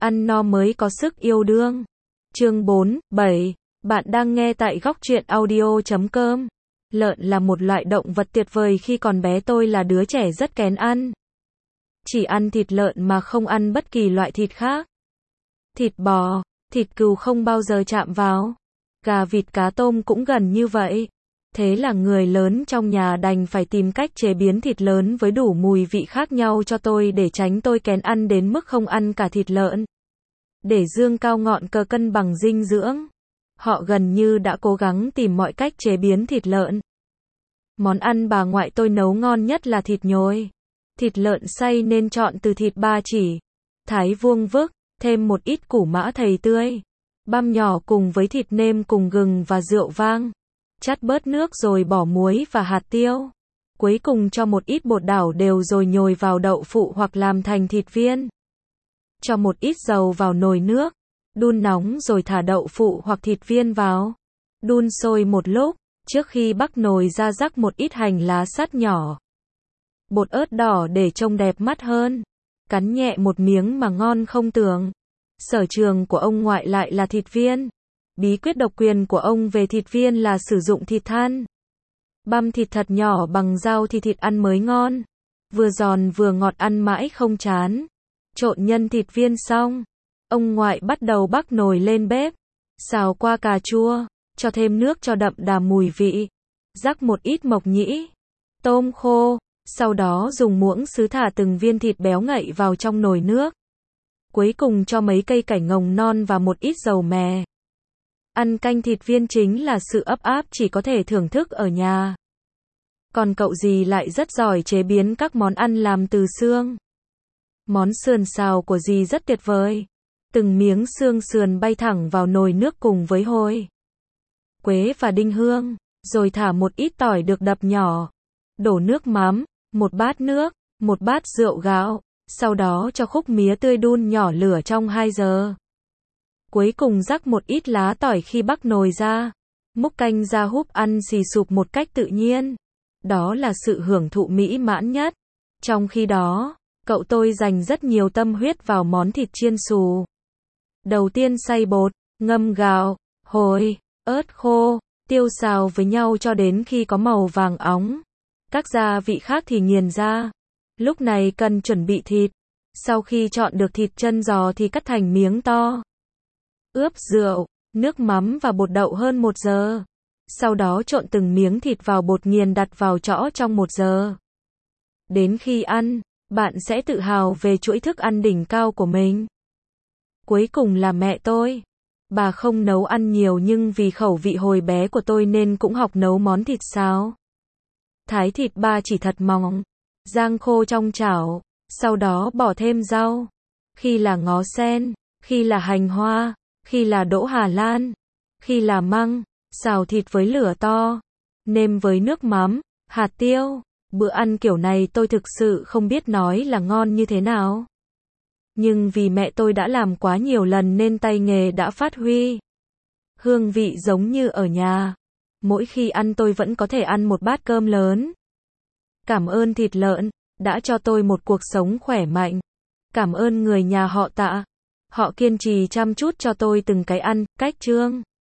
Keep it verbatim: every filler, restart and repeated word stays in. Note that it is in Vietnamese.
ăn no mới có sức yêu đương. Chương bốn, bảy. Bạn đang nghe tại góc truyện audio chấm com. Lợn là một loại động vật tuyệt vời. Khi còn bé tôi là đứa trẻ rất kén ăn. Chỉ ăn thịt lợn mà không ăn bất kỳ loại thịt khác. Thịt bò, thịt cừu không bao giờ chạm vào. Gà, vịt, cá, tôm cũng gần như vậy. Thế là người lớn trong nhà đành phải tìm cách chế biến thịt lớn với đủ mùi vị khác nhau cho tôi để tránh tôi kén ăn đến mức không ăn cả thịt lợn. Để dương cao ngọn cờ cân bằng dinh dưỡng, họ gần như đã cố gắng tìm mọi cách chế biến thịt lợn. Món ăn bà ngoại tôi nấu ngon nhất là thịt nhồi. Thịt lợn xay nên chọn từ thịt ba chỉ, thái vuông vức, thêm một ít củ mã thầy tươi, băm nhỏ cùng với thịt nêm cùng gừng và rượu vang. Chắt bớt nước rồi bỏ muối và hạt tiêu. Cuối cùng cho một ít bột đảo đều rồi nhồi vào đậu phụ hoặc làm thành thịt viên. Cho một ít dầu vào nồi nước, đun nóng rồi thả đậu phụ hoặc thịt viên vào. Đun sôi một lúc, trước khi bắc nồi ra rắc một ít hành lá sắt nhỏ. Bột ớt đỏ để trông đẹp mắt hơn. Cắn nhẹ một miếng mà ngon không tưởng. Sở trường của ông ngoại lại là thịt viên. Bí quyết độc quyền của ông về thịt viên là sử dụng thịt than. Băm thịt thật nhỏ bằng dao thì thịt ăn mới ngon. Vừa giòn vừa ngọt ăn mãi không chán. Trộn nhân thịt viên xong, ông ngoại bắt đầu bắc nồi lên bếp. Xào qua cà chua, cho thêm nước cho đậm đà mùi vị. Rắc một ít mộc nhĩ, tôm khô, sau đó dùng muỗng sứ thả từng viên thịt béo ngậy vào trong nồi nước. Cuối cùng cho mấy cây cải ngồng non và một ít dầu mè. Ăn canh thịt viên chính là sự ấp áp chỉ có thể thưởng thức ở nhà. Còn cậu dì lại rất giỏi chế biến các món ăn làm từ xương. Món sườn xào của dì rất tuyệt vời. Từng miếng xương sườn bay thẳng vào nồi nước cùng với hôi, quế và đinh hương, rồi thả một ít tỏi được đập nhỏ. Đổ nước mắm, một bát nước, một bát rượu gạo, sau đó cho khúc mía tươi đun nhỏ lửa trong hai giờ. Cuối cùng rắc một ít lá tỏi khi bắc nồi ra. Múc canh ra húp ăn xì sụp một cách tự nhiên. Đó là sự hưởng thụ mỹ mãn nhất. Trong khi đó, cậu tôi dành rất nhiều tâm huyết vào món thịt chiên xù. Đầu tiên xay bột, ngâm gạo, hồi, ớt khô, tiêu xào với nhau cho đến khi có màu vàng óng. Các gia vị khác thì nghiền ra. Lúc này cần chuẩn bị thịt. Sau khi chọn được thịt chân giò thì cắt thành miếng to. Ướp rượu, nước mắm và bột đậu hơn một giờ. Sau đó trộn từng miếng thịt vào bột nghiền đặt vào chõ trong một giờ. Đến khi ăn, bạn sẽ tự hào về chuỗi thức ăn đỉnh cao của mình. Cuối cùng là mẹ tôi. Bà không nấu ăn nhiều nhưng vì khẩu vị hồi bé của tôi nên cũng học nấu món thịt xào. Thái thịt ba chỉ thật mỏng, rang khô trong chảo, sau đó bỏ thêm rau. Khi là ngó sen, khi là hành hoa, khi là đỗ Hà Lan, khi là măng, xào thịt với lửa to, nêm với nước mắm, hạt tiêu. Bữa ăn kiểu này tôi thực sự không biết nói là ngon như thế nào. Nhưng vì mẹ tôi đã làm quá nhiều lần nên tay nghề đã phát huy. Hương vị giống như ở nhà. Mỗi khi ăn tôi vẫn có thể ăn một bát cơm lớn. Cảm ơn thịt lợn, đã cho tôi một cuộc sống khỏe mạnh. Cảm ơn người nhà họ Tạ. Họ kiên trì chăm chút cho tôi từng cái ăn, cách chương.